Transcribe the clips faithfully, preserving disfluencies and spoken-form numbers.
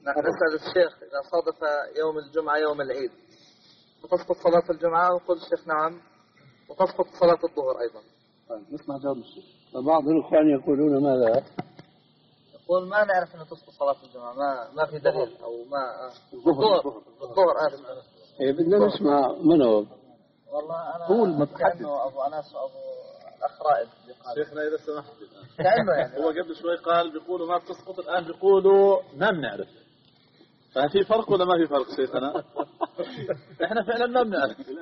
نحن نسأل الشيخ إذا صادف يوم الجمعة يوم العيد وتسقط صلاة الجمعة، وقل الشيخ نعم، وتسقط صلاة الظهر أيضا. نسمع جواب الشيخ. فبعض الإخوان يقولون ماذا؟ يقول ما نعرف أنه تسقط صلاة الجمعة، ما ما في دليل أو ما الظهر الظهر آسف. إيه بدنا نسمع منه. والله أنا هو المتحدث أبو أناس وأبو الأخ رائد. شيخنا إذا سمحت كأنه يعني هو قبل شوي قال بيقولوا ما بتسقط، الآن بيقولوا ما بنعرف. ففي فرق ولا ما في فرق شيخنا؟ احنا فعلا ما بنعرف. انت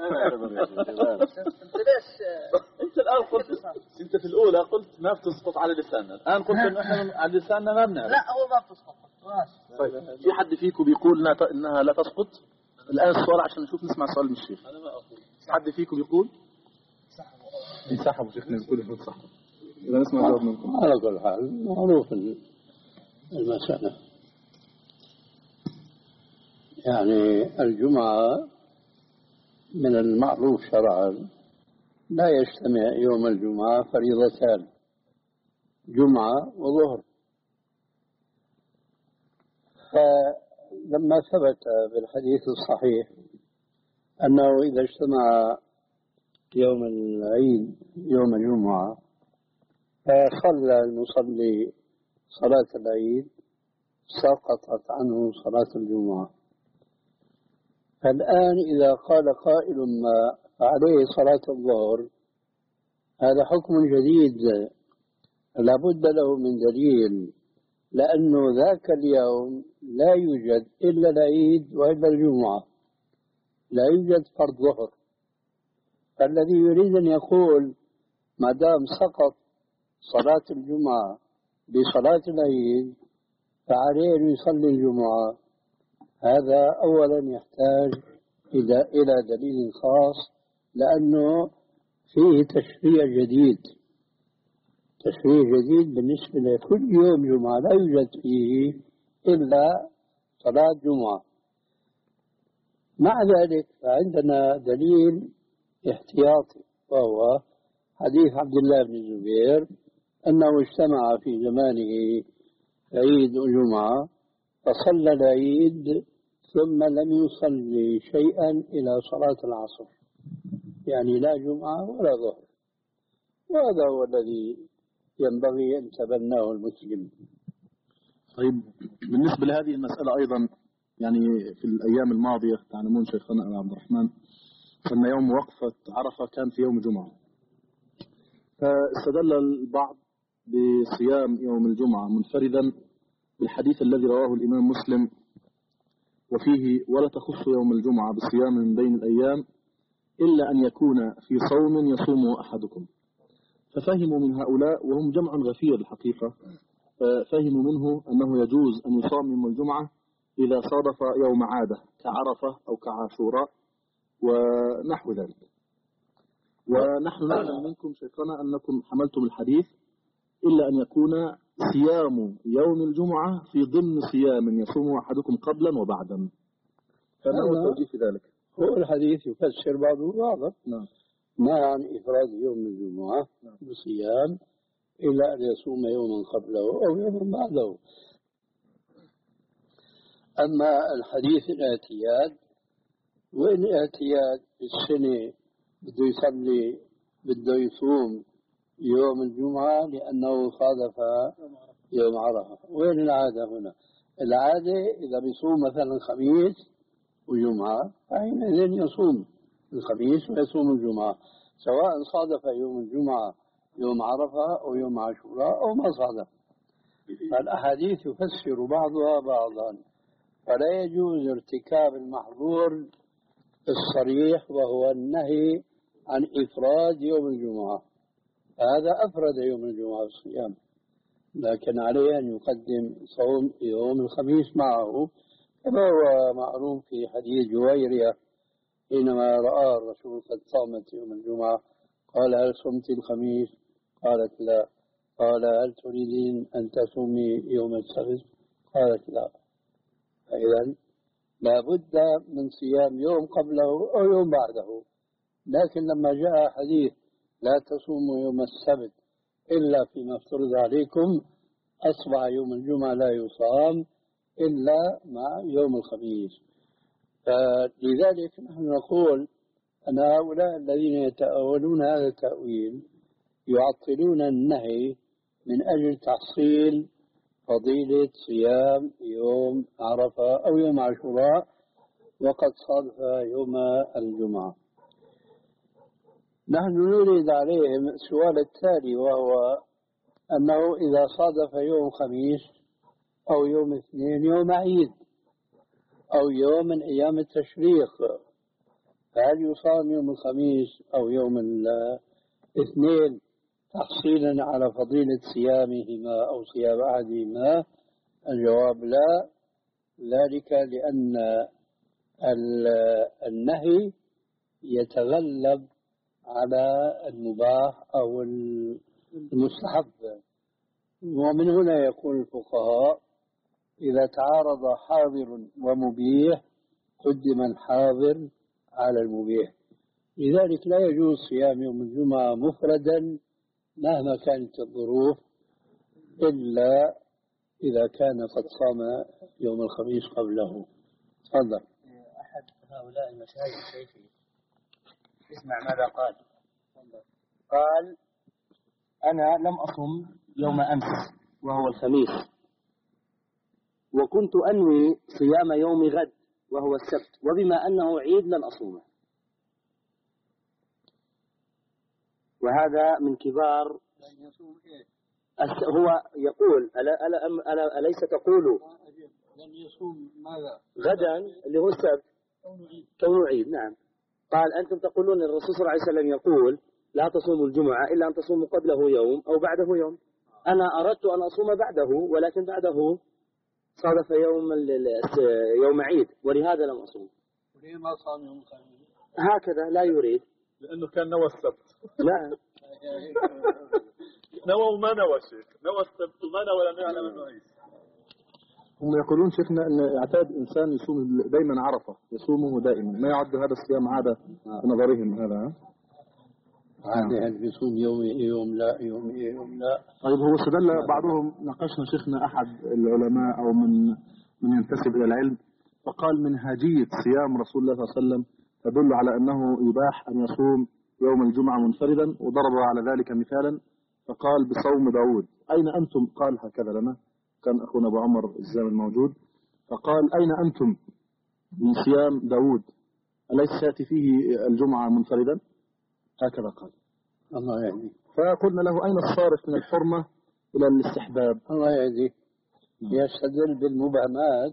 ليش انت الان قلت انت في الاولى قلت ما بتسقط على لساننا، الان قلت انه احنا على لساننا ما بنعرف. لا هو ما بتسقط. طيب في حد فيكم بيقول انها لا تسقط؟ الان السؤال عشان نشوف نسمع سؤال من الشيخ. انا ما اقول. حد فيكم بيقول يسحبوا شيخنا بيقولوا يسحبوا. اذا نسمع جواب منكم. على كل حال معروف المسألة. يعني الجمعة من المعروف شرعا لا يجتمع يوم الجمعة فريضتان، جمعة وظهر. فلما ثبت بالحديث الصحيح أنه إذا اجتمع يوم العيد يوم الجمعة فصلى المصلي صلاة العيد سقطت عنه صلاة الجمعة. فالآن إذا قال قائل ما فعليه صلاة الظهر، هذا حكم جديد لا بد له من دليل، لأنه ذاك اليوم لا يوجد إلا العيد وإلا الجمعة، لا يوجد فرض ظهر. فالذي يريد أن يقول ما دام سقط صلاة الجمعة بصلاة العيد فعليه أن يصلي الجمعة، هذا أولا يحتاج إلى إلى دليل خاص، لأنه فيه تشريع جديد، تشريع جديد بالنسبة لكل يوم جمعة لا يوجد فيه إلا صلاة جمعة. مع ذلك فعندنا دليل احتياطي، وهو حديث عبد الله بن الزبير أنه اجتمع في زمانه عيد وجمعة فصلى العيد ثم لم يصلي شيئا إلى صلاة العصر، يعني لا جمعة ولا ظهر. وهذا هو الذي ينبغي أن تبناه المسلم. طيب بالنسبة لهذه المسألة أيضا، يعني في الأيام الماضية تعلمون شيخنا أبو عبد الرحمن أن يوم وقفة عرفة كان في يوم جمعة، فاستدل البعض بصيام يوم الجمعة منفردا بالحديث الذي رواه الإمام مسلم وفيه ولا تخص يوم الجمعة بصيام من بين الأيام إلا أن يكون في صوم يصومه أحدكم. ففهموا من هؤلاء وهم جمع غفير الحقيقة، فهموا منه أنه يجوز أن يصام يوم الجمعة إذا صادف يوم عادة كعرفة أو كعاشوراء ونحو ذلك. ونحن نعلم منكم شيخنا أنكم حملتم الحديث إلا أن يكون صيام يوم الجمعة في ضمن صيام يصوم أحدكم قبلا وبعدا. فما هو التوجيه في ذلك؟ هو الحديث يفسر بعضه بعضا. نعم. ما عن إفراد يوم الجمعة بصيام إلا أن يصوم يوما قبله أو يوما بعده. أما الحديث الاعتياد، وإن اعتياد السنة بده يصلي بده يصوم يوم الجمعة لأنه صادف يوم عرفة. وين العادة هنا؟ العادة إذا بيصوم مثلا خميس وجمعة فحينئذ يصوم الخميس ويصوم الجمعة، سواء صادف يوم الجمعة يوم عرفة أو يوم عاشوراء أو ما صادف. فالأحاديث يفسر بعضها بعضا، فلا يجوز ارتكاب المحظور الصريح وهو النهي عن إفراد يوم الجمعة. هذا أفرد يوم الجمعة الصيام، لكن عليه أن يقدم صوم يوم الخميس معه، كما هو معروف في حديث جويرية حينما رأى الرسول قد صامت يوم الجمعة قال هل صمت الخميس؟ قالت لا. قال هل تريدين أن تصومي يوم السبت؟ قالت لا. فإذا لا بد من صيام يوم قبله أو يوم بعده. لكن لما جاء حديث لا تصوموا يوم السبت إلا فيما افترض عليكم، أصبح يوم الجمعة لا يصام إلا مع يوم الخميس. فلذلك نحن نقول أن هؤلاء الذين يتأولون هذا التأويل يعطلون النهي من أجل تحصيل فضيلة صيام يوم عرفة أو يوم عاشوراء وقد صادف يوم الجمعة. نحن نريد عليهم السؤال التالي، وهو أنه إذا صادف يوم خميس أو يوم اثنين يوم عيد أو يوم من أيام التشريق، فهل يصام يوم الخميس أو يوم الاثنين تحصيلا على فضيلة صيامهما أو صيام أحدهما؟ الجواب لا، ذلك لأن النهي يتغلب على المباح أو المستحب. ومن هنا يقول الفقهاء إذا تعارض حاضر ومبيح قدم الحاضر على المبيح. لذلك لا يجوز صيام يوم الجمعة مفردا مهما كانت الظروف إلا إذا كان قد صام يوم الخميس قبله. تفضل. أحد هؤلاء المشايخ شيخي اسمع ماذا قال. قال أنا لم أصم يوم أمس وهو الخميس، وكنت أنوي صيام يوم غد وهو السبت، وبما أنه عيد لن أصومه. وهذا من كبار. هو يقول ألا ألا ألا أليس تقول لن يصوم ماذا غدا اللي هو السبت كونه عيد؟ نعم. قال أنتم تقولون الرسول صلى الله عليه وسلم يقول لا تصوموا الجمعة إلا أن تصوموا قبله يوم أو بعده يوم. أنا أردت أن أصوم بعده، ولكن بعده صادف يوم يوم عيد ولهذا لم أصوم. وليه ما صام يوم الخميس؟ هكذا لا يريد، لأنه كان نوى السبت. لا نوى وما نوى شيخ، نوى السبت وما نوى لم يعلم أنه عيد. هم يقولون شيخنا أن يعتاد إنسان يصوم دائما عرفة، يصومه دائما، ما يعد هذا الصيام عادة بنظرهم هذا. عادي يعني بيصوم يوم يوم لا يوم يوم لا. طيب هو استدل بعضهم، ناقشنا شيخنا أحد العلماء أو من من ينتسب إلى العلم، فقال منهاجية صيام رسول الله صلى الله عليه وسلم تدل على أنه يباح أن يصوم يوم الجمعة منفردا، وضرب على ذلك مثالا فقال بصوم داود. أين أنتم؟ قال هكذا لنا، كان أخونا أبو عمر الزامل موجود، فقال أين أنتم من صيام داود؟ أليس يأتي فيه الجمعة منفردا؟ هكذا قال. الله يهدي. فقلنا له أين الصارف من الحرمة إلى الاستحباب؟ الله يهدي. يستدل بالمبهمات.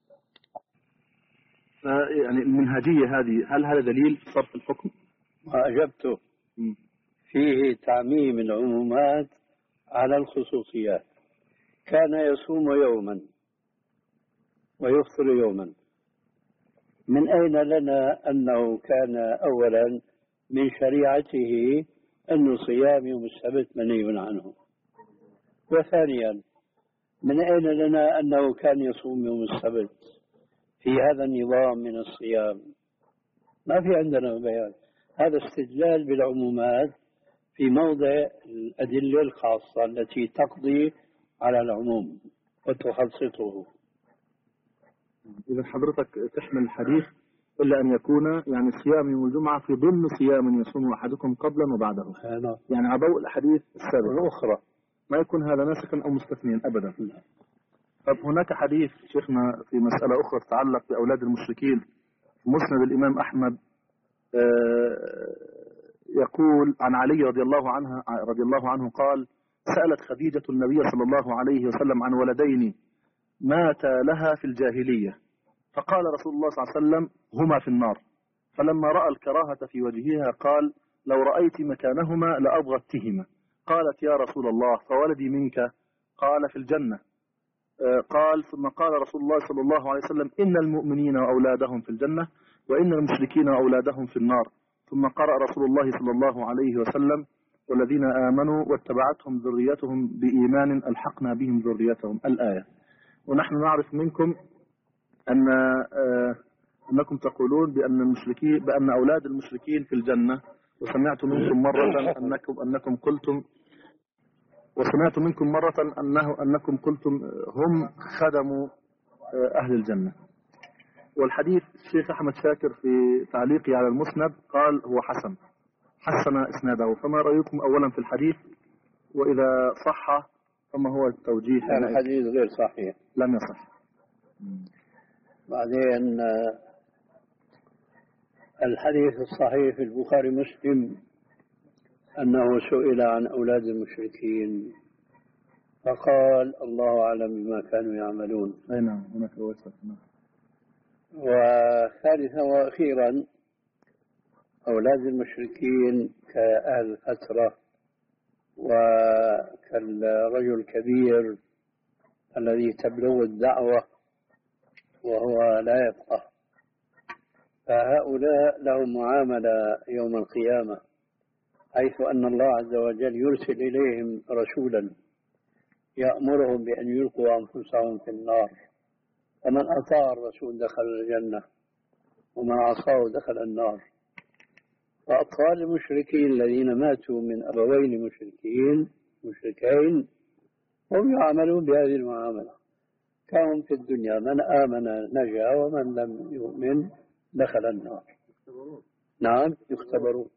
يعني المنهجية هذه هل هذا دليل صرف الحكم؟ ما أجبته. م. فيه تعميم العمومات على الخصوصيات. كان يصوم يوما ويفطر يوما، من أين لنا أنه كان أولا من شريعته أن صيام يوم السبت منهي عنه؟ وثانيا من أين لنا أنه كان يصوم يوم السبت في هذا النظام من الصيام؟ ما في عندنا بيان. هذا استدلال بالعمومات في موضع الأدلة الخاصة التي تقضي على العموم وتخصصه. إذا حضرتك تحمل الحديث إلا أن يكون يعني صيام يوم الجمعة في ضمن صيام يصوم أحدكم قبلا وبعده، يعني على ضوء الحديث السابق الأخرى، ما يكون هذا ناسخا أو مستثنيا أبدا. طب هناك حديث شيخنا في مسألة أخرى تتعلق بأولاد المشركين، مسند الإمام أحمد يقول عن علي رضي الله عنها رضي الله عنه قال: سألت خديجة النبي صلى الله عليه وسلم عن ولدين مات لها في الجاهلية، فقال رسول الله صلى الله عليه وسلم: هما في النار. فلما رأى الكراهة في وجهها قال: لو رأيت مكانهما لأبغضتهما. قالت: يا رسول الله فولدي منك؟ قال: في الجنة. قال: ثم قال رسول الله صلى الله عليه وسلم: إن المؤمنين وأولادهم في الجنة وإن المشركين وأولادهم في النار. ثم قرأ رسول الله صلى الله عليه وسلم: والذين آمنوا واتبعتهم ذريتهم بإيمان ألحقنا بهم ذريتهم، الآية. ونحن نعرف منكم أن أنكم تقولون بأن المشركين بأن أولاد المشركين في الجنة، وسمعت منكم مرة أنكم أنكم قلتم وسمعت منكم مرة أنه أنكم قلتم هم خدموا أهل الجنة. والحديث الشيخ أحمد شاكر في تعليقه على المسند قال هو حسن، حسن إسناده. فما رأيكم أولا في الحديث، وإذا صح فما هو التوجيه؟ الحديث غير صحيح، لم يصح. بعدين الحديث الصحيح في البخاري مسلم أنه سئل عن أولاد المشركين فقال الله أعلم بما كانوا يعملون. أي نعم، هناك وجه. وثالثا وأخيرا أولاد المشركين كأهل الفترة وكالرجل الكبير الذي تبلغ الدعوة وهو لا يفقه، فهؤلاء لهم معاملة يوم القيامة، حيث أن الله عز وجل يرسل إليهم رسولا يأمرهم بأن يلقوا أنفسهم في النار، ومن أطاع الرسول دخل الجنة ومن عصاه دخل النار. فأطفال المشركين الذين ماتوا من أبوين مشركين مشركين هم يعاملون بهذه المعاملة كانوا في الدنيا، من آمن نجا ومن لم يؤمن دخل النار. نعم يختبرون.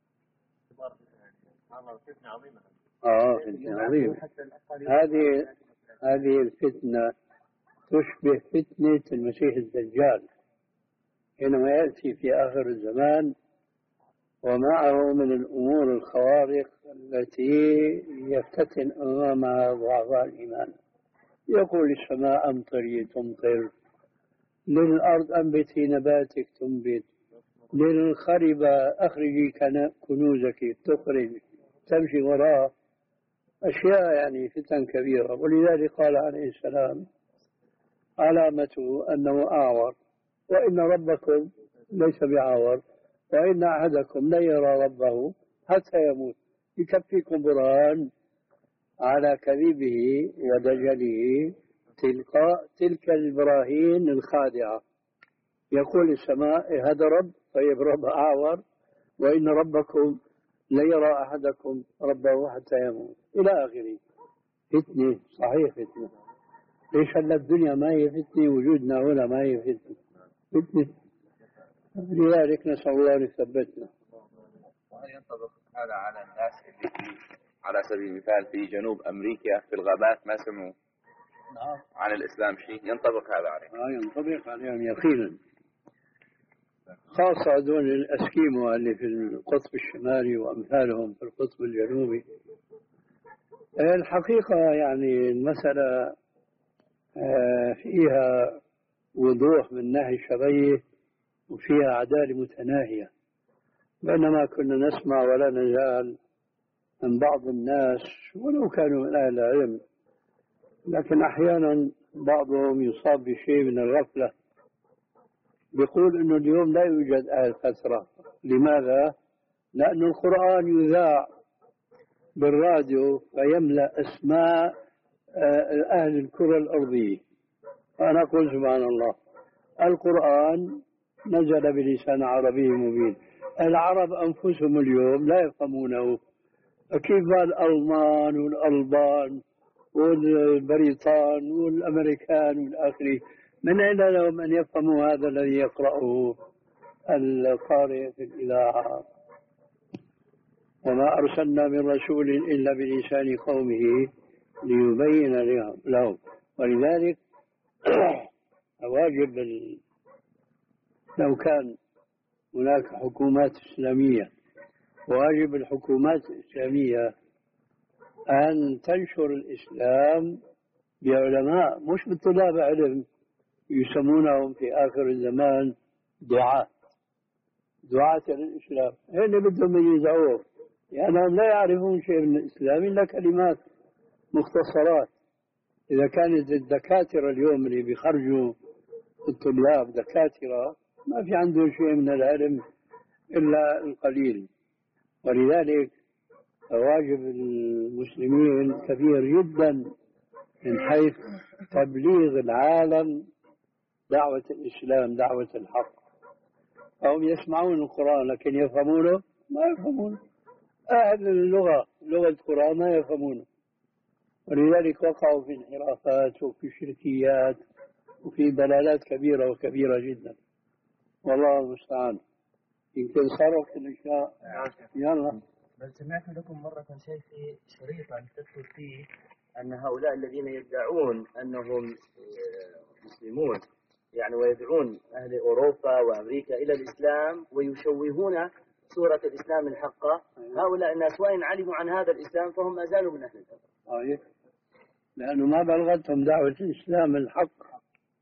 آه فتنة عظيمة. هذه هذه الفتنة تشبه فتنة المسيح الدجال حينما يأتي في آخر الزمان ومعه من الأمور الخوارق التي يفتتن أمامها ضعفاء الإيمان. يقول السماء أمطري تمطر، للأرض أنبتي نباتك تنبت، للخربة أخرجي كنوزك تخرج، تمشي وراء أشياء يعني فتن كبيرة. ولذلك قال عليه السلام علامته أنه أعور، وإن ربكم ليس بعور، وإن أحدكم لا يرى ربه حتى يموت. يكفيكم برهان على كذبه ودجله تلك تلك البراهين الخادعة. يقول السماء هذا رب، طيب رب أعور، وإن ربكم لا يرى أحدكم ربه حتى يموت إلى آخره. فتنة، صحيح فتنة. ليش هلا الدنيا ما هي فتنة؟ وجودنا هنا ما هي فتنة، فتنة. لذلك نسأل الله أن يثبتنا. وهل ينطبق هذا على الناس اللي في على سبيل المثال في جنوب أمريكا في الغابات ما سمعوا نعم عن الإسلام شيء؟ ينطبق هذا عليهم؟ آه ينطبق عليهم يقينا، خاصة هذول الأسكيمو اللي في القطب الشمالي وأمثالهم في القطب الجنوبي. الحقيقة يعني المسألة فيها وضوح من ناحية الشرعية وفيها عدالة متناهية، بينما كنا نسمع ولا نزال من بعض الناس ولو كانوا من أهل العلم، لكن أحيانا بعضهم يصاب بشيء من الغفلة، بيقول إنه اليوم لا يوجد أهل فترة. لماذا؟ لأن القرآن يذاع بالراديو فيملأ أسماء أهل الكرة الأرضية. فأنا أقول سبحان الله، القرآن نزل بلسان عربي مبين، العرب أنفسهم اليوم لا يفهمونه، كيف الألمان والألبان والبريطان والأمريكان والآخرين، من أين لهم أن يفهموا هذا الذي يقرأه القارئ في الإذاعة؟ وما أرسلنا من رسول إلا بلسان قومه ليبين لهم. ولذلك واجب لو كان هناك حكومات إسلامية، واجب الحكومات الإسلامية أن تنشر الإسلام بعلماء، مش بطلاب علم يسمونهم في آخر الزمان دعاة دعاة للإسلام. هن بدهم يزعوه لأنهم لا يعرفون شيء من الإسلام إلا كلمات مختصرات. إذا كانت الدكاترة اليوم اللي بيخرجوا الطلاب دكاترة ما في عندهم شيء من العلم إلا القليل. ولذلك واجب المسلمين كبير جدا من حيث تبليغ العالم دعوة الإسلام، دعوة الحق. هم يسمعون القرآن لكن يفهمونه؟ ما يفهمونه. أهل اللغة لغة القرآن ما يفهمونه، ولذلك وقعوا في انحرافات وفي شركيات وفي دلالات كبيرة وكبيرة جدا، والله المستعان. يمكن صرف الأشياء. يلا. بل سمعت لكم مرة شيخي شريطا تذكر فيه أن هؤلاء الذين يدعون أنهم مسلمون يعني ويدعون أهل أوروبا وأمريكا إلى الإسلام ويشوهون صورة الإسلام الحقة، هؤلاء الناس وإن علموا عن هذا الإسلام فهم ما زالوا من أهل الكفر. طيب، لأنه ما بلغتهم دعوة الإسلام الحق.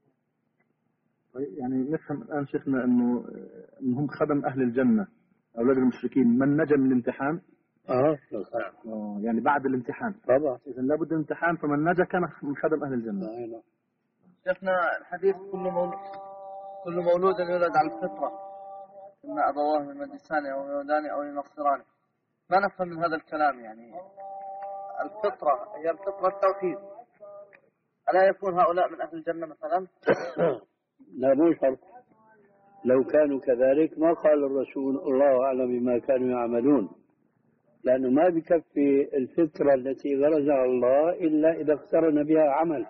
يعني نفهم الآن شيخنا أنه أنهم خدم أهل الجنة أولاد المشركين من نجا من الامتحان. اه آه يعني بعد الامتحان طبعا، إذا لابد من الامتحان، فمن نجا كان من خدم أهل الجنة. آه. شيخنا الحديث كل مولود كل مولود يولد على الفطرة، إن أبواه من مجسان أو يهودان أو ينصران. ما نفهم من هذا الكلام؟ يعني الفطرة هي الفطرة التوحيد، ألا يكون هؤلاء من أهل الجنة مثلا؟ لا مو شرط، لو كانوا كذلك ما قال الرسول الله أعلم بما كانوا يعملون، لأنه ما بكفي الفطرة التي غرزها الله إلا إذا اقترن بها عمل،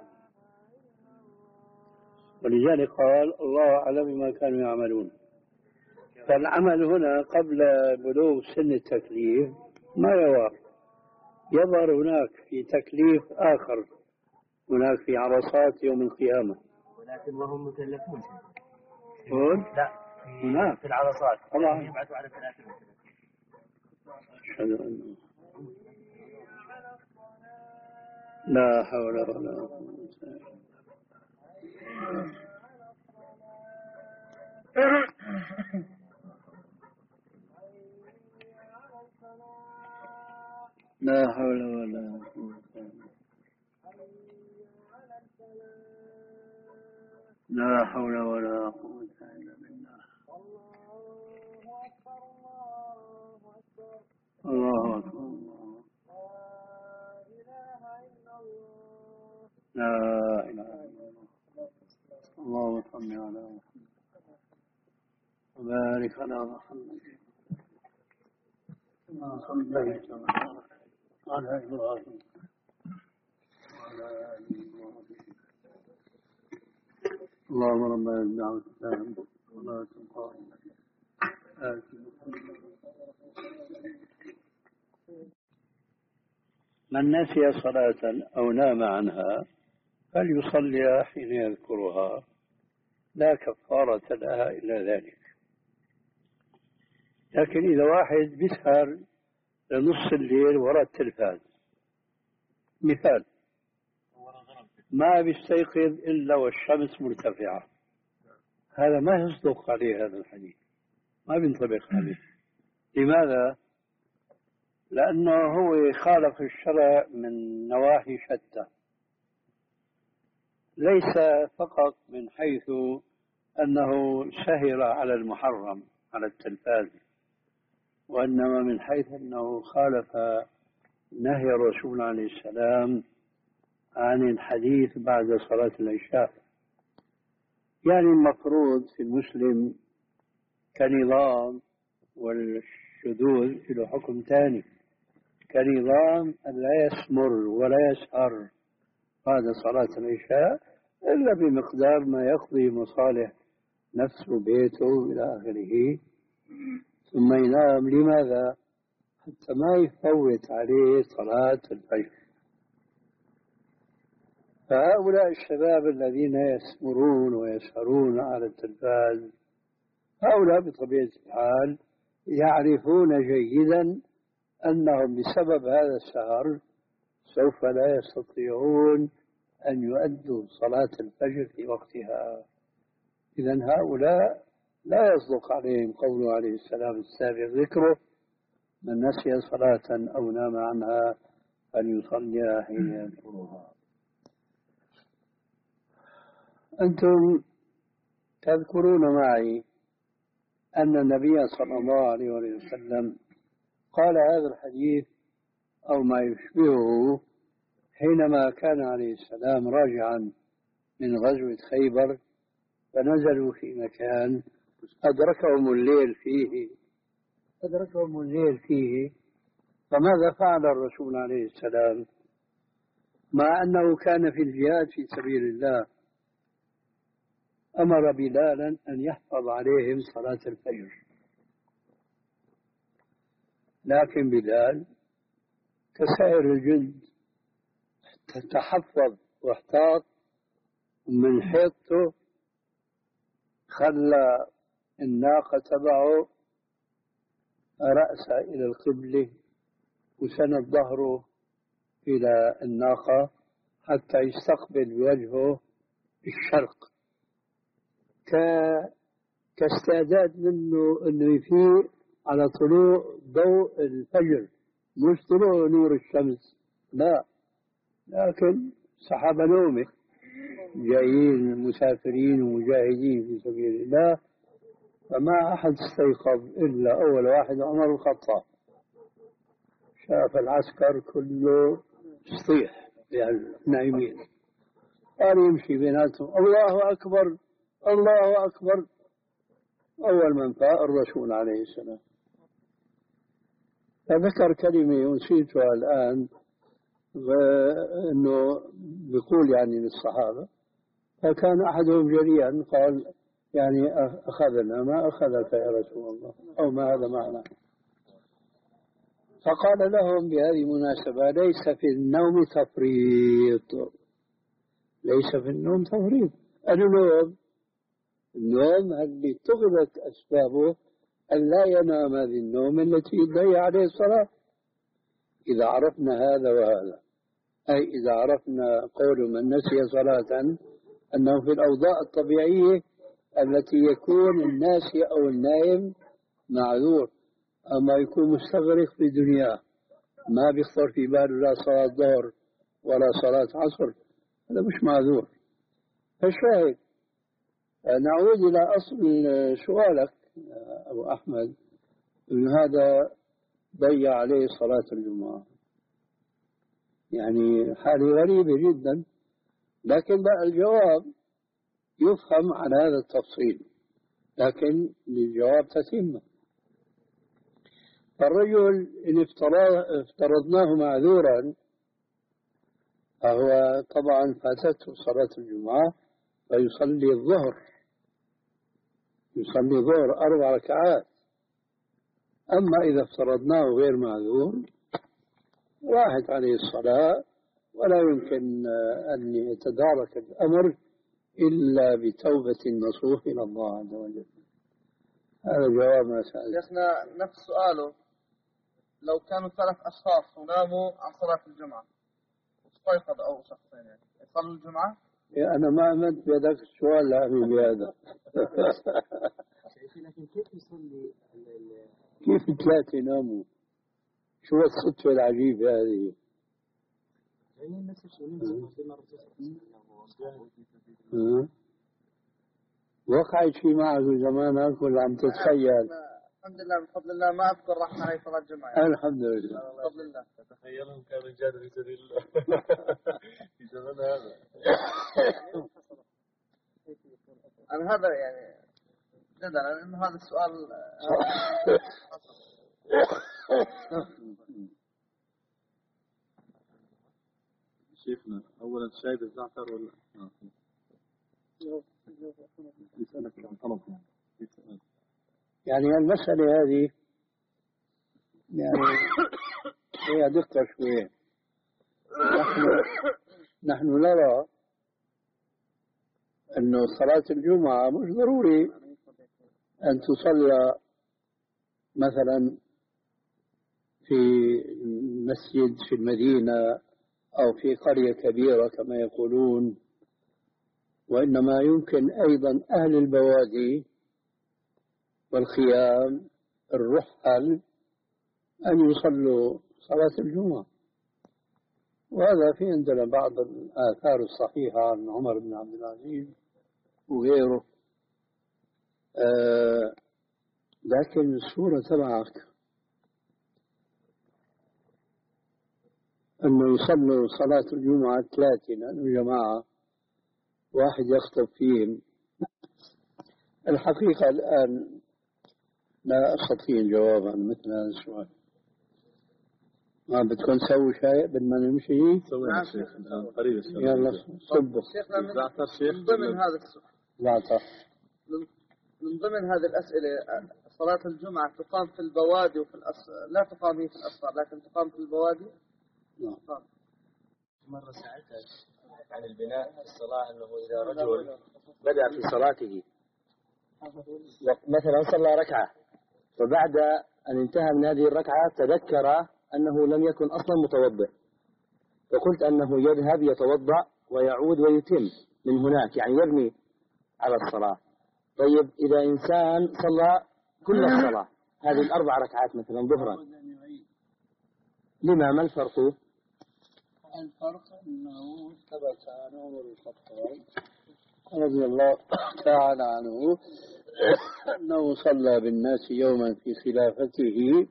ولذلك قال الله أعلم بما كانوا يعملون. فالعمل هنا قبل بلوغ سن التكليف ما يظهر، يظهر هناك في تكليف آخر، هناك في عرصات يوم القيامة. ولكن وهم مكلفون هون؟ لا هناك في العرصات طبعا. يبعثوا على ثلاثة وثلاثين. أشهد أن لا حول ولا قوة لا حول ولا قوة لا حول ولا قوة إلا بالله. الله أكبر. لا إله إلا الله. اللهم صل على محمد وبارك على محمد. اللهم صل على إبراهيم وعلى آل إبراهيم. اللهم رب الدعوة التامة والصلاة القائمة آت محمد. من نسي صلاة أو نام عنها فليصلي حين يذكرها، لا كفارة لها إلا ذلك. لكن إذا واحد بيسهر لنص الليل وراء التلفاز مثال، ما بيستيقظ إلا والشمس مرتفعة، هذا ما يصدق عليه هذا الحديث، ما بينطبق عليه. لماذا؟ لأنه هو خالف الشرع من نواحي شتى، ليس فقط من حيث أنه سهر على المحرم على التلفاز، وإنما من حيث أنه خالف نهي الرسول عليه السلام عن الحديث بعد صلاة العشاء. يعني المفروض في المسلم كنظام، والشذوذ له حكم ثاني، كنظام أن لا يسمر ولا يسهر بعد صلاة العشاء إلا بمقدار ما يقضي مصالح نفسه بيته إلى آخره، ثم ينام. لماذا؟ حتى ما يفوت عليه صلاة الفجر. فهؤلاء الشباب الذين يسمرون ويسهرون على التلفاز، هؤلاء بطبيعة الحال يعرفون جيدا أنهم بسبب هذا السهر سوف لا يستطيعون أن يؤدوا صلاة الفجر في وقتها. إذن هؤلاء لا يصدق عليهم قوله عليه السلام السابق ذكره: من نسي صلاة أو نام عنها فليصليها حين يذكرها. أنتم تذكرون معي أن النبي صلى الله عليه وسلم قال هذا الحديث أو ما يشبهه حينما كان عليه السلام راجعا من غزوة خيبر، فنزلوا في مكان أدركهم الليل فيه أدركهم الليل فيه فماذا فعل الرسول عليه السلام؟ مع أنه كان في الجهاد في سبيل الله أمر بلالا أن يحفظ عليهم صلاة الفجر، لكن بلال كسائر الجند تحفظ واحتاط من حيطته، خلى الناقة تبعه رأسها إلى القبلة وسند ظهره إلى الناقة حتى يستقبل بوجهه الشرق، ك... كاستعداد منه أنه يفيق على طلوع ضوء الفجر، مش طلوع نور الشمس، لا، لكن سحب نومه، جايين مسافرين ومجاهدين في سبيل الله، فما أحد استيقظ إلا أول واحد عمر الخطاب، شاف العسكر كله يصيح يعني نايمين، قال يمشي بيناتهم الله أكبر الله أكبر، أول من فاق الرسول عليه السلام، فذكر كلمة نسيتها الآن، أنه بيقول يعني للصحابة، فكان أحدهم جريئا قال يعني أخذنا ما أخذك يا رسول الله، أو ما هذا معنى، فقال لهم بهذه المناسبة ليس في النوم تفريط، ليس في النوم تفريط، النوم النوم اللي اتخذت أسبابه أن لا ينام هذه النوم التي يضيع عليه الصلاة، إذا عرفنا هذا وهذا، أي إذا عرفنا قول من نسي صلاة أنه في الأوضاع الطبيعية التي يكون الناسي أو النائم معذور، أما يكون مستغرق في دنياه ما بيخطر في باله لا صلاة ظهر ولا صلاة عصر، هذا مش معذور. فالشاهد نعود إلى أصل سؤالك أبو أحمد، أن هذا ضيع عليه صلاة الجمعة، يعني حالة غريبة جدا، لكن بقى الجواب يفهم على هذا التفصيل، لكن للجواب تتمة. فالرجل إن افترضناه معذورا فهو طبعا فاتته صلاة الجمعة فيصلي الظهر، يصلي الظهر أربع ركعات. أما إذا افترضناه غير معذور راحت عليه الصلاة ولا يمكن أن يتدارك الأمر إلا بتوبة النصوح إلى الله عز وجل. هذا جواب ما سألت. شيخنا نفس سؤاله، لو كانوا ثلاث أشخاص وناموا عن صلاة الجمعة واستيقظ أو شخصين يعني يصلوا الجمعة؟ أنا ما أمنت بهذاك السؤال لأمي بهذا. لكن كيف يصلي كيف ثلاثة يناموا؟ شو الصدفة العجيبة هذه؟ يعني نفس الشيء وقعت في معه زمانك ولا عم تتخيل؟ الحمد لله بفضل الله ما أذكر راح علي صلاة الجمعة يعني. الحمد لله بفضل الله. تخيلهم كانوا رجال في سبيل الله في زمن هذا. أنا هذا يعني جدا لأنه هذا السؤال شيخنا أولا شايب الزعتر ولا يسألك عن طلب يعني المسألة هذه يعني هي دقة شوية. نحن نحن نرى أنه صلاة الجمعة مش ضروري أن تصلى مثلا في مسجد في المدينة أو في قرية كبيرة كما يقولون، وإنما يمكن أيضا أهل البوادي والخيام الرحل أن يصلوا صلاة الجمعة. وهذا في عندنا بعض الآثار الصحيحة عن عمر بن عبد العزيز وغيره. آه لكن الصورة تبعك أنه يصلوا صلاة الجمعة ثلاثة لأنه جماعة واحد يخطب فيهم. الحقيقة الآن لا أستطيع الجواب عن مثل هذا السؤال. ما بدكم تسوي شيء بدنا نمشي؟ سوينا شيخ الآن قريب. يلا صبوا. شيخنا من ضمن هذا السؤال لا صح. من ضمن هذه الأسئلة، صلاة الجمعة تقام في البوادي وفي الأسفار، لا تقام هي في الأسفار لكن تقام في البوادي؟ نعم. مرة سألتك عن البناء في الصلاة، أنه إذا رجل بدأ في صلاته مثلا صلى ركعة، فبعد أن انتهى من هذه الركعة تذكر أنه لم يكن أصلا متوضئ، فقلت أنه يذهب يتوضأ ويعود ويتم من هناك، يعني يبني على الصلاة. طيب إذا إنسان صلى كل الصلاة هذه الأربع ركعات مثلا ظهرا، لما ما الفرق؟ الفرق أنه ثبت عن عمر بن الخطاب رضي الله تعالى عنه أنه صلى بالناس يوما في خلافته،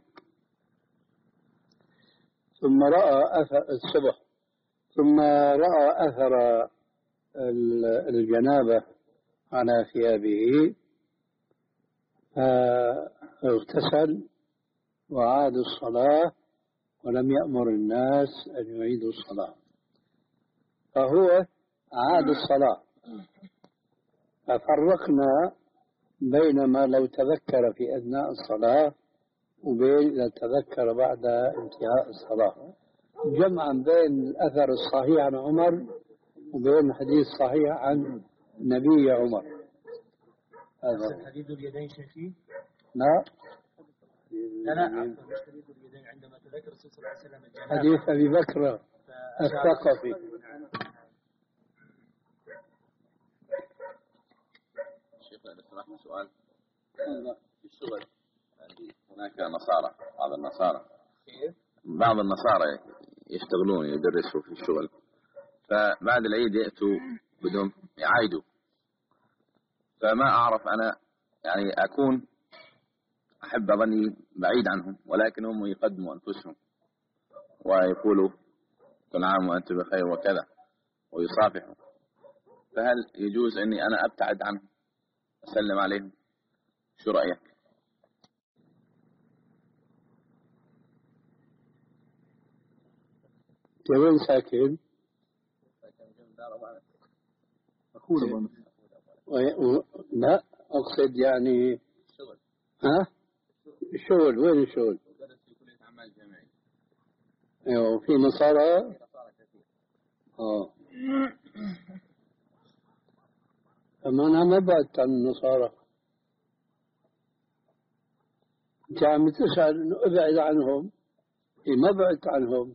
ثم رأى أثر الصبح، ثم رأى أثر الجنابة على ثيابه، فاغتسل وعاد الصلاة ولم يأمر الناس أن يعيدوا الصلاة، فهو عاد الصلاة. ففرقنا بين ما لو تذكر في أثناء الصلاة وبين إذا تذكر بعد انتهاء الصلاة، جمعا بين الأثر الصحيح عن عمر وبين الحديث الصحيح عن نبي عمر. هذا حديث اليدين شيخي؟ لا لا لا مش حديث اليدين، عندما تذكر الرسول صلى الله عليه وسلم الجنابة حديث أبي بكر الثقفي. شيخ لو سمحت سؤال. في الشغل عندي هناك نصارى، بعض النصارى بعض النصارى يشتغلون يدرسوا في الشغل، فبعد العيد يأتوا بدهم يعايدوا، فما أعرف أنا يعني أكون أحب أظني بعيد عنهم، ولكن هم يقدموا أنفسهم ويقولوا كل عام وأنت بخير وكذا ويصافحوا، فهل يجوز أني أنا أبتعد عنهم أسلم عليهم؟ شو رأيك؟ وين ساكن؟ أخونا و... لا أقصد يعني شغل. ها؟ الشغل وين الشغل؟ مدرس في كلية أعمال جامعية. أيوه في نصارى؟ في نصارى كثير. آه أما أنا ما بعدت عن النصارى. أنت عم تسأل إنه أبعد عنهم، إيه ما بعدت عنهم.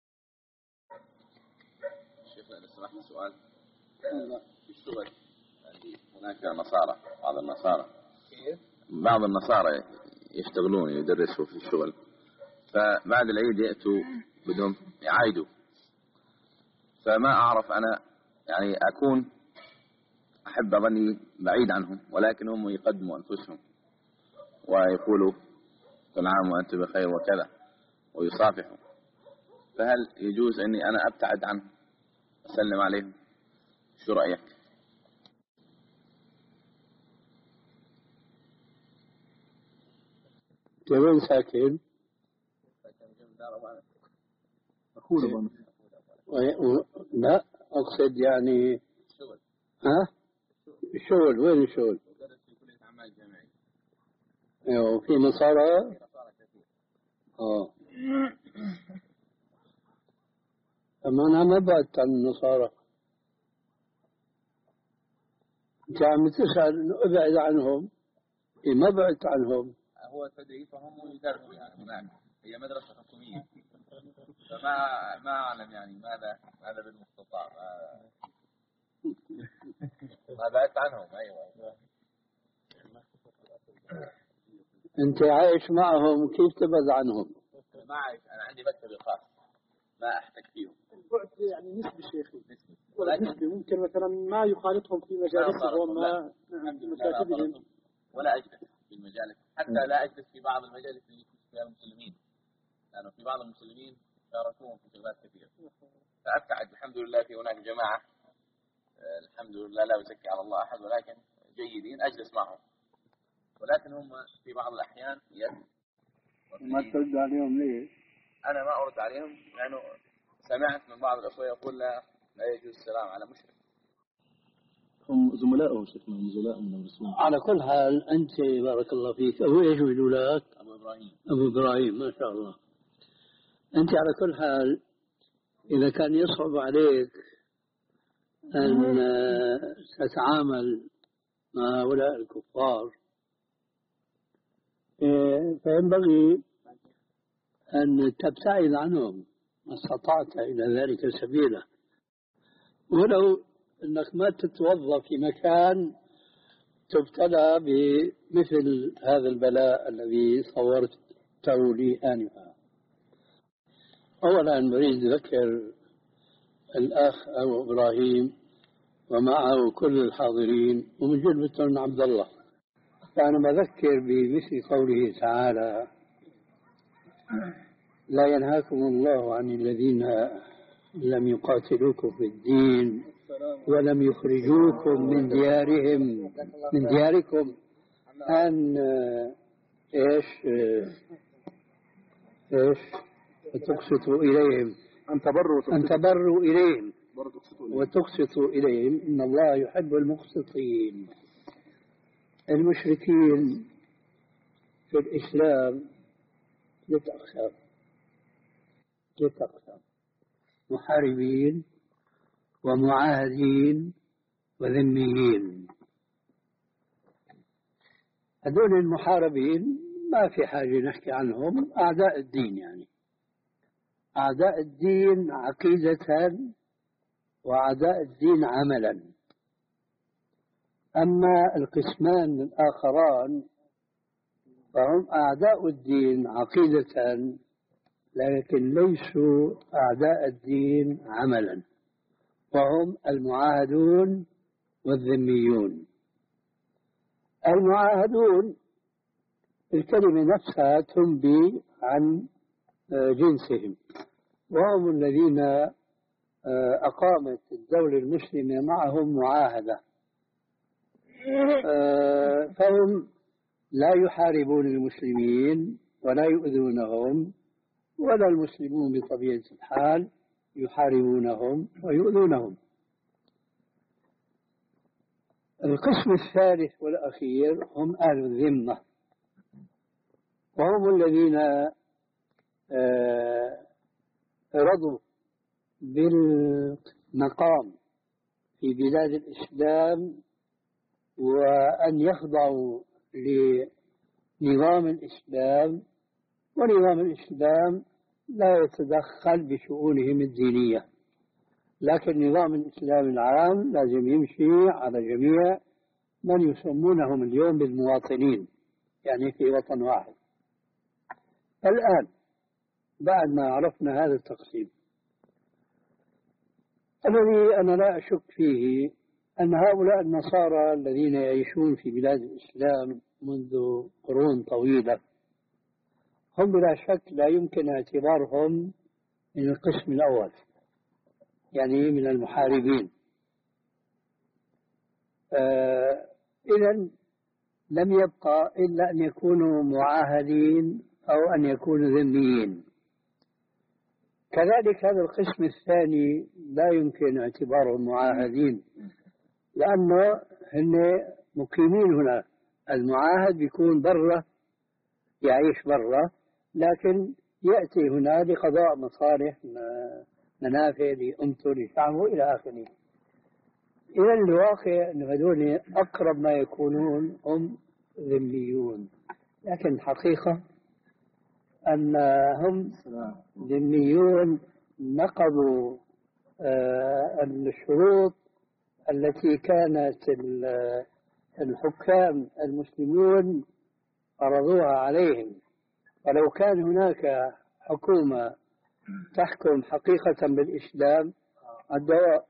شيخ لو سمحت سؤال. في الشغل عندي هناك نصارى، بعض النصارى بعض النصارى يشتغلون يدرسوا في الشغل، فبعد العيد يأتوا بدهم يعايدوا، فما أعرف أنا يعني أكون أحب أظني بعيد عنهم، ولكن هم يقدموا أنفسهم ويقولوا كل عام وأنت بخير وكذا ويصافحوا، فهل يجوز أني أنا أبتعد عنهم أسلم عليهم؟ شو رأيك؟ وين ساكن؟ أخونا و... لا أقصد يعني شغل. ها؟ الشغل وين الشغل؟ مدرس في كلية أعمال جامعية. أيوه في نصارى؟ في نصارى كثير. آه أما أنا ما بعدت عن النصارى. أنت عم تسأل إنه أبعد عنهم، إيه ما بعدت عنهم. هو تدريس وهم يدرسوا يعني هناك، هي مدرسة حكومية، فما ما أعلم يعني ماذا ماذا بالمستطاع ما, ما بعدت عنهم. أيوة أنت عايش معهم كيف تبعد عنهم؟ ما عايش، أنا عندي مكتبي الخاص ما أحتاج فيهم. البعد يعني نسبي شيخي، نسبي. ولكن ممكن مثلا ما يخالطهم في مجالسهم ما في مكاتبهم ولا أجلس في المجالس، حتى لا أجلس في بعض المجالس اللي يكون فيها المسلمين، لأنه في بعض المسلمين شاركوهم في شغلات كثيرة، فأبتعد. الحمد لله في هناك جماعة الحمد لله لا أزكي على الله أحد، ولكن جيدين أجلس معهم، ولكن هم في بعض الأحيان يد ما ترد عليهم ليه؟ أنا ما أرد عليهم لأنه سمعت من بعض الأخوة يقول لا لا يجوز السلام على مشرك. هم زملائه شيخنا، هم زملاء من المسلمين. على كل حال أنت بارك الله فيك، أبو إيش بيقولوا لك؟ أبو إبراهيم. أبو إبراهيم ما شاء الله. أنت على كل حال إذا كان يصعب عليك أن تتعامل مع هؤلاء الكفار فينبغي أن تبتعد عنهم ما استطعت إلى ذلك سبيلا، ولو أنك ما تتوظف في مكان تبتلى بمثل هذا البلاء الذي صورته لي آنفا. أولا نريد ذكر الأخ أبو إبراهيم ومعه كل الحاضرين ومن جملتهم عبد الله. فأنا بذكر بمثل قوله تعالى: لا ينهاكم الله عن الذين لم يقاتلوكم في الدين ولم يخرجوكم من ديارهم من دياركم أن إيش إيش تقسطوا إليهم أن تبروا أن تبروا إليهم وتقسطوا إليهم إن الله يحب المقسطين. المشركين في الإسلام يتأخر يتأخر محاربين ومعاهدين وذميين. هذول المحاربين ما في حاجة نحكي عنهم، أعداء الدين، يعني أعداء الدين عقيدة وأعداء الدين عملا. أما القسمان الآخران فهم أعداء الدين عقيدة لكن ليسوا أعداء الدين عملا، وهم المعاهدون والذميون. المعاهدون الكلمة نفسها تنبي عن جنسهم، وهم الذين أقامت الدولة المسلمة معهم معاهدة، فهم لا يحاربون المسلمين ولا يؤذونهم، ولا المسلمون بطبيعة الحال يحاربونهم ويؤذونهم. القسم الثالث والأخير هم أهل الذمة، وهم الذين رضوا بالمقام في بلاد الإسلام وأن يخضعوا لنظام الإسلام، ونظام الإسلام لا يتدخل بشؤونهم الدينية، لكن نظام الإسلام العام لازم يمشي على جميع من يسمونهم اليوم بالمواطنين، يعني في وطن واحد. الآن بعد ما عرفنا هذا التقسيم الذي أنا لا أشك فيه أن هؤلاء النصارى الذين يعيشون في بلاد الإسلام منذ قرون طويلة هم بلا شك لا يمكن اعتبارهم من القسم الأول، يعني من المحاربين. آه إذن لم يبقى إلا أن يكونوا معاهدين أو أن يكونوا ذميين. كذلك هذا القسم الثاني لا يمكن اعتبارهم معاهدين، لأنه هن مقيمين هنا. المعاهد بيكون برا، يعيش برا، لكن يأتي هنا لقضاء مصالح منافع لأمته لشعبه إلى آخره. إذا الواقع أن هذول أقرب ما يكونون هم ذميون، لكن الحقيقة أنهم ذميون نقضوا الشروط التي كانت الحكام المسلمون فرضوها عليهم. ولو كان هناك حكومة تحكم حقيقة بالإسلام الدواء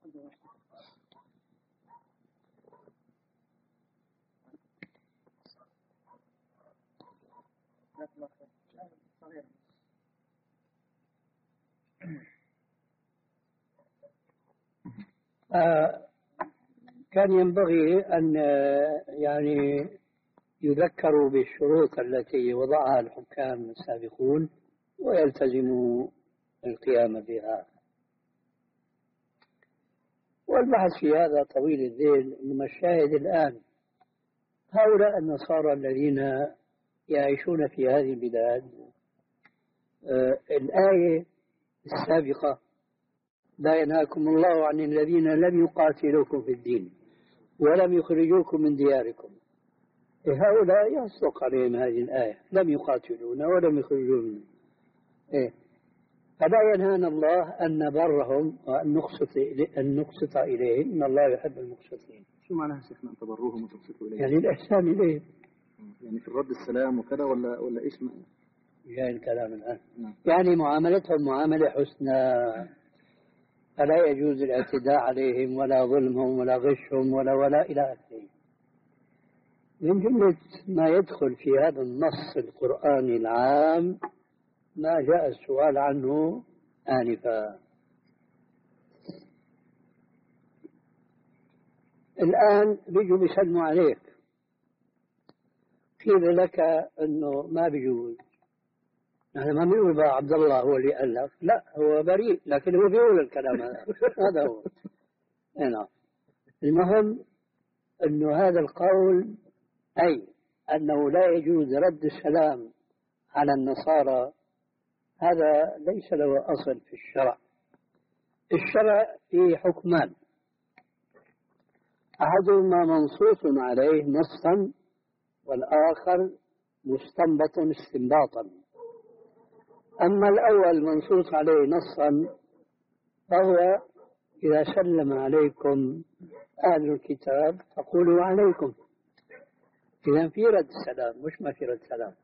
آه كان ينبغي أن يعني يذكروا بالشروط التي وضعها الحكام السابقون ويلتزموا القيام بها. والبحث في هذا طويل الذيل، إنما الشاهد الآن هؤلاء النصارى الذين يعيشون في هذه البلاد، آه الآية السابقة لا ينهاكم الله عن الذين لم يقاتلوكم في الدين ولم يخرجوكم من دياركم. هؤلاء يصدق عليهم هذه الآية، لم يقاتلونا ولم يخرجونا. إيه؟ فلا ينهانا الله أن نبرهم وأن نقسط أن نقسط إليهم، إن الله يحب المقسطين. شو معناها شيخنا أن تبروهم وتقسطوا إليهم؟ يعني الإحسان إليهم، يعني في الرد السلام وكذا، ولا ولا إيش معنى؟ يعني الكلام الآن نعم. يعني معاملتهم معاملة حسنى، فلا يجوز الاعتداء عليهم ولا ظلمهم ولا غشهم ولا ولا إلى آخره. من جملة ما يدخل في هذا النص القرآني العام ما جاء السؤال عنه آنفا. الآن بيجوا بيسلموا عليك، قيل لك أنه ما بيجوز، نحن ما بنقول بقى عبد الله هو اللي ألف، لا هو بريء لكن هو بيقول الكلام هذا. هذا هو. نعم. المهم أنه هذا القول، أي أنه لا يجوز رد السلام على النصارى، هذا ليس له أصل في الشرع. الشرع فيه حكمان، أحدهما منصوص عليه نصا والآخر مستنبط استنباطا. أما الأول منصوص عليه نصا فهو إذا سلم عليكم أهل الكتاب فقولوا عليكم. إذا في رد السلام، مش ما في رد سلام.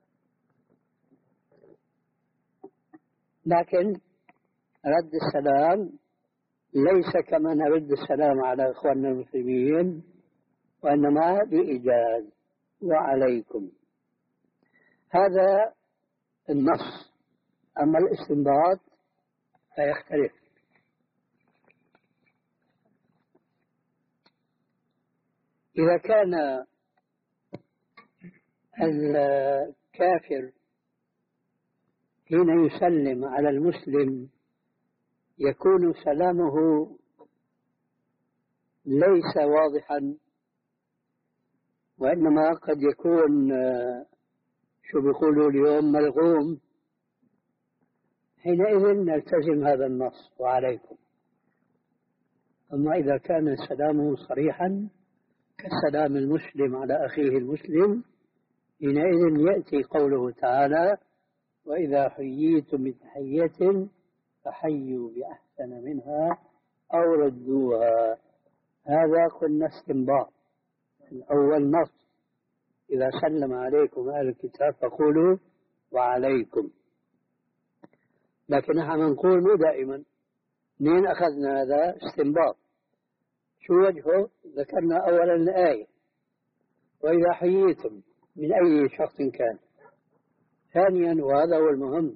لكن رد السلام ليس كما نرد السلام على إخواننا المسلمين، وإنما بإيجاز وعليكم. هذا النص. أما الاستنباط فيختلف. إذا كان الكافر حين يسلم على المسلم يكون سلامه ليس واضحا، وإنما قد يكون شو بيقولوا اليوم ملغوم، حينئذ نلتزم هذا النص وعليكم. أما إذا كان سلامه صريحا كسلام المسلم على أخيه المسلم، حينئذ يأتي قوله تعالى: وإذا حييتم بتحية فحيوا بأحسن منها أو ردوها. هذا قلنا استنباط. الأول نص: إذا سلم عليكم أهل الكتاب فقولوا وعليكم. لكن نحن نقول مو دائما. منين أخذنا هذا؟ استنباط. شو وجهه؟ ذكرنا أولا الآية: وإذا حييتم، من أي شخص كان. ثانيا، وهذا هو المهم،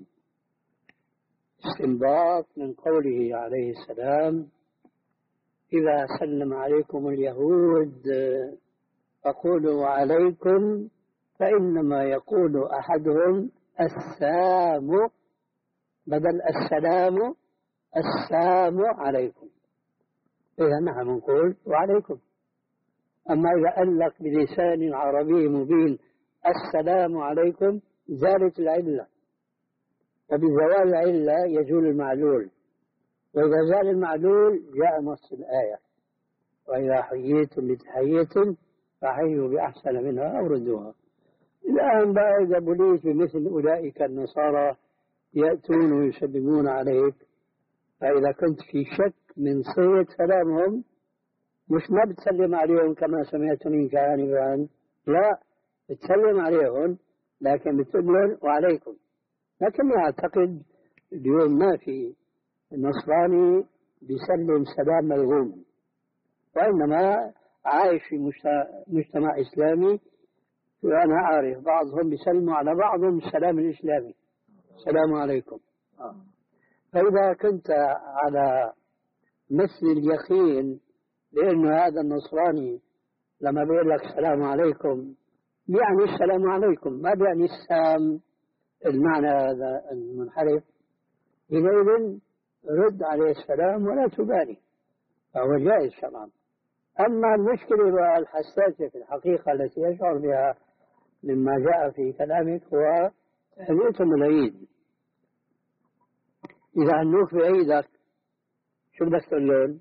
استنباط من قوله عليه السلام: إذا سلم عليكم اليهود فقولوا عليكم، فإنما يقول أحدهم السام بدل السلام، السام عليكم. إذا نحن نقول وعليكم. أما إذا ألق بلسان عربي مبين السلام عليكم زالت العلة، وبزوال العلة يزول المعلول، وإذا زال المعلول جاء نص الآية: وإذا حييتم بتحية فحيوا بأحسن منها أو ردوها. الآن بقى إذا بليت بمثل أولئك النصارى يأتون ويسلمون عليك، فإذا كنت في شك من صيغة سلامهم، مش ما بتسلم عليهم كما سمعت منك آنفا، لا، بتسلم عليهم لكن بتقول لهم وعليكم. لكن أعتقد اليوم ما في النصراني بيسلم سلام ملغوم، وإنما عايش في مجتمع إسلامي، وأنا عارف بعضهم بيسلموا على بعضهم السلام الإسلامي: السلام عليكم. فإذا كنت على مثل اليقين لأن هذا النصراني لما بيقول لك السلام عليكم يعني السلام عليكم، ما يعني السام المعنى هذا المنحرف، حينئذ رد عليه السلام ولا تبالي. فهو جائز شرعا. أما المشكلة والحساسية في الحقيقة التي يشعر بها مما جاء في كلامك هو تهنئتهم العيد. إذا هنوك بعيدك شو بدك تقول لهم؟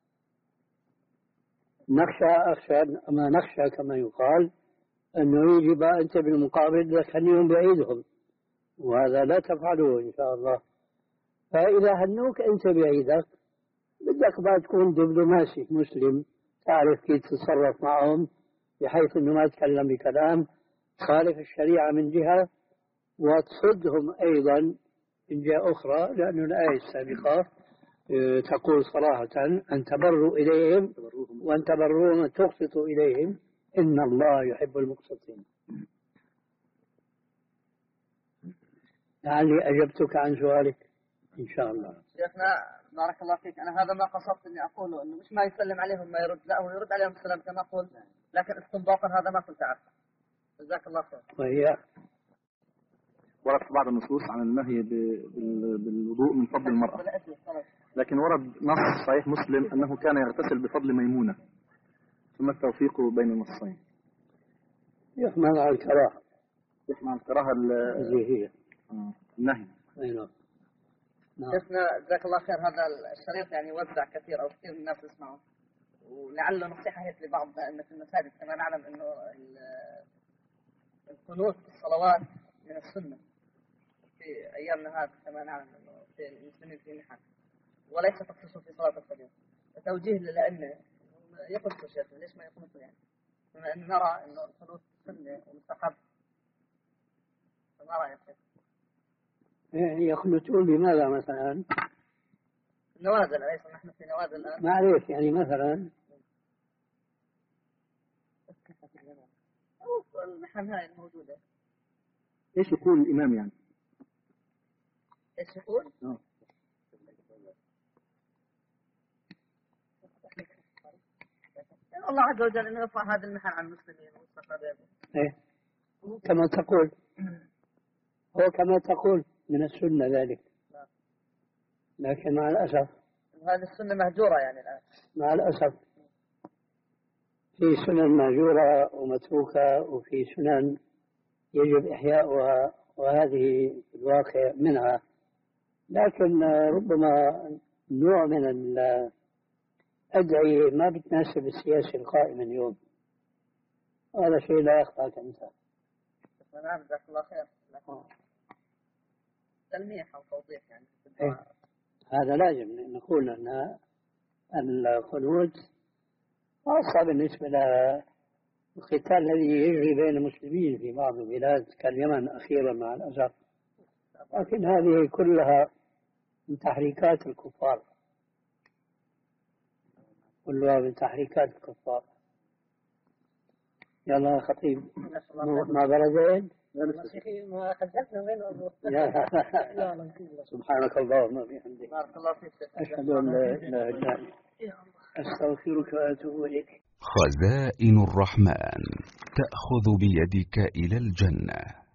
نخشى أخشى أما نخشى كما يقال أنه يجب أنت بالمقابل تهنيهم بعيدهم، وهذا لا تفعله إن شاء الله. فإذا هنوك أنت بعيدك بدك بعد تكون دبلوماسي مسلم، تعرف كيف تتصرف معهم بحيث أنه ما تتكلم بكلام خالف الشريعة من جهة، وتصدهم أيضا من جهة أخرى، لأن الآية السابقة تقول صراحة أن تبروا إليهم وأن تبروهم تقسطوا إليهم إن الله يحب المقسطين. لعلي أجبتك عن سؤالك إن شاء الله. شيخنا بارك الله فيك، أنا هذا ما قصدت إني أقوله، إنه مش ما يسلم عليهم ما يرد، لا هو يرد عليهم السلام كما قلت، لكن استنباطا هذا ما كنت أعرفه. جزاك الله خير. وهي ورد في بعض النصوص عن النهي بالوضوء من فضل المرأة، لكن ورد نص صحيح مسلم أنه كان يغتسل بفضل ميمونة، ثم التوفيق بين النصين. يحمل على الكراهة، يحمل على الكراهة اللي هي النهي. أي نعم. شيخنا جزاك الله خير، هذا الشريط يعني وزع كثير أو كثير من الناس يسمعون، ولعله نصيحة هيك لبعض أن في المساجد كما نعلم أنه القنوت في الصلوات من السنة في أيامنا هذه، كما نعلم أنه في المسلمين في محن وليس تخصصه في صلاة الفجر. توجيه لأنه يقصوا شيخنا ليش ما يقنطوا يعني، بما أن نرى أنه القنوت سنة ومستحب، فما رأيك شيخ؟ يقنطون بماذا مثلا؟ النوازل، أليس نحن في نوازل الآن؟ معليش يعني مثلا المحن هاي الموجودة ايش يقول الإمام يعني؟ ايش يقول؟ اه الله عز وجل انه يرفع هذا المحن عن المسلمين ويصفى بينهم. ايه كما تقول، هو كما تقول من السنة ذلك، لكن مع الأسف هذه السنة مهجورة يعني الآن. مع الأسف في سنن مهجورة ومتروكة، وفي سنن يجب إحياؤها، وهذه الواقع منها. لكن ربما نوع من الأدعية ما بتناسب السياسة القائمة اليوم، هذا شيء لا يخفاك أنت. نعم جزاك الله خير، تلميح أو توضيح يعني. إيه؟ هذا لازم نقول أن القنوت خاصة بالنسبة للقتال الذي يجري بين المسلمين في بعض البلاد كاليمن أخيرا مع الأسف، لكن هذه كلها من تحريكات الكفار، كلها من تحريكات الكفار. يلا يا خطيب ما بردين ما خجلتنا وين سبحانك اللهم وبحمدك بارك الله فيك. أشهد أن لا إله إلا أنت أستغفرك وأتوب إليك. خزائن الرحمن تأخذ بيدك إلى الجنة.